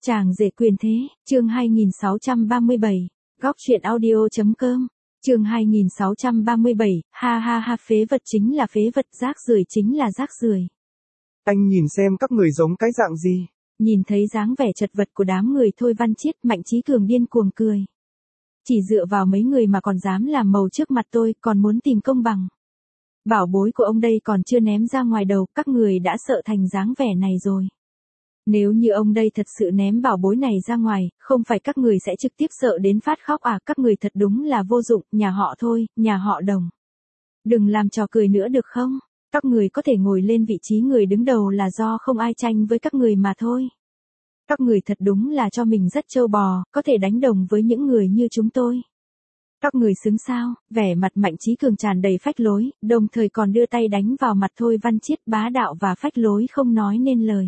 Chàng rể quyền thế, chương 2637, góc truyện audio.com, chương 2637, ha ha ha, phế vật chính là phế vật, rác rưởi chính là rác rưởi. Anh nhìn xem các người giống cái dạng gì. Nhìn thấy dáng vẻ chật vật của đám người Thôi Văn Chiết, Mạnh Chí Cường điên cuồng cười. Chỉ dựa vào mấy người mà còn dám làm màu trước mặt tôi, còn muốn tìm công bằng. Bảo bối của ông đây còn chưa ném ra ngoài đầu, các người đã sợ thành dáng vẻ này rồi. Nếu như ông đây thật sự ném bảo bối này ra ngoài, không phải các người sẽ trực tiếp sợ đến phát khóc à, các người thật đúng là vô dụng, nhà họ Thôi, nhà họ Đồng. Đừng làm trò cười nữa được không? Các người có thể ngồi lên vị trí người đứng đầu là do không ai tranh với các người mà thôi. Các người thật đúng là cho mình rất trâu bò, có thể đánh đồng với những người như chúng tôi. Các người xứng sao? Vẻ mặt Mạnh Chí Cường tràn đầy phách lối, đồng thời còn đưa tay đánh vào mặt Thôi Văn Chiết, bá đạo và phách lối không nói nên lời.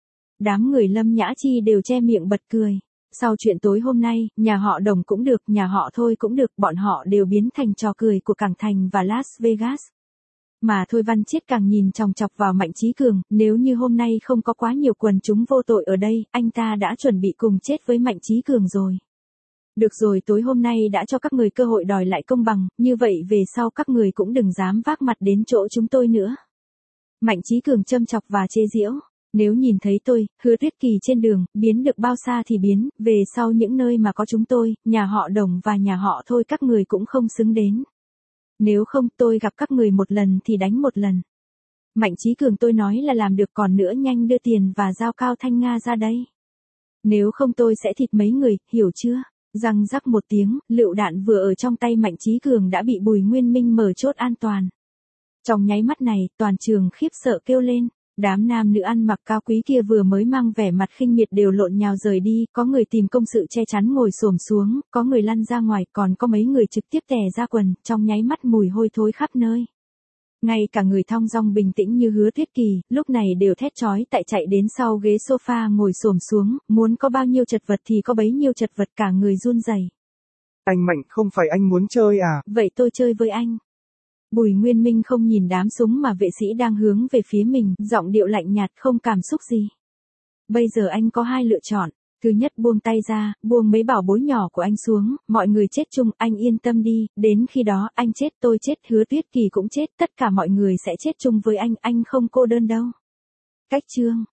Đám người Lâm Nhã Chi đều che miệng bật cười. Sau chuyện tối hôm nay, nhà họ Đồng cũng được, nhà họ Thôi cũng được, bọn họ đều biến thành trò cười của Cảng Thành và Las Vegas. Mà Thôi Văn Chiết càng nhìn chòng chọc vào Mạnh Chí Cường, nếu như hôm nay không có quá nhiều quần chúng vô tội ở đây, anh ta đã chuẩn bị cùng chết với Mạnh Chí Cường rồi. Được rồi, tối hôm nay đã cho các người cơ hội đòi lại công bằng, như vậy về sau các người cũng đừng dám vác mặt đến chỗ chúng tôi nữa. Mạnh Chí Cường châm chọc và chế giễu. Nếu nhìn thấy tôi, Hứa Tuyết Kỳ trên đường, biến được bao xa thì biến, về sau những nơi mà có chúng tôi, nhà họ Đồng và nhà họ Thôi các người cũng không xứng đến. Nếu không tôi gặp các người một lần thì đánh một lần. Mạnh Chí Cường tôi nói là làm được, còn nữa nhanh đưa tiền và giao Cao Thanh Nga ra đây. Nếu không tôi sẽ thịt mấy người, hiểu chưa? Răng rắc một tiếng, lựu đạn vừa ở trong tay Mạnh Chí Cường đã bị Bùi Nguyên Minh mở chốt an toàn. Trong nháy mắt này, toàn trường khiếp sợ kêu lên. Đám nam nữ ăn mặc cao quý kia vừa mới mang vẻ mặt khinh miệt đều lộn nhào rời đi, có người tìm công sự che chắn ngồi xổm xuống, có người lăn ra ngoài, còn có mấy người trực tiếp tè ra quần, trong nháy mắt mùi hôi thối khắp nơi. Ngay cả người thong dong bình tĩnh như Hứa Tuyết Kỳ, lúc này đều thét chói tại chạy đến sau ghế sofa ngồi xổm xuống, muốn có bao nhiêu chật vật thì có bấy nhiêu chật vật, cả người run rẩy. Anh Mạnh, không phải anh muốn chơi à? Vậy tôi chơi với anh. Bùi Nguyên Minh không nhìn đám súng mà vệ sĩ đang hướng về phía mình, giọng điệu lạnh nhạt không cảm xúc gì. Bây giờ anh có hai lựa chọn. Thứ nhất, buông tay ra, buông mấy bảo bối nhỏ của anh xuống, mọi người chết chung, anh yên tâm đi, đến khi đó anh chết tôi chết, Hứa Tuyết Kỳ cũng chết, tất cả mọi người sẽ chết chung với anh không cô đơn đâu. Cách chương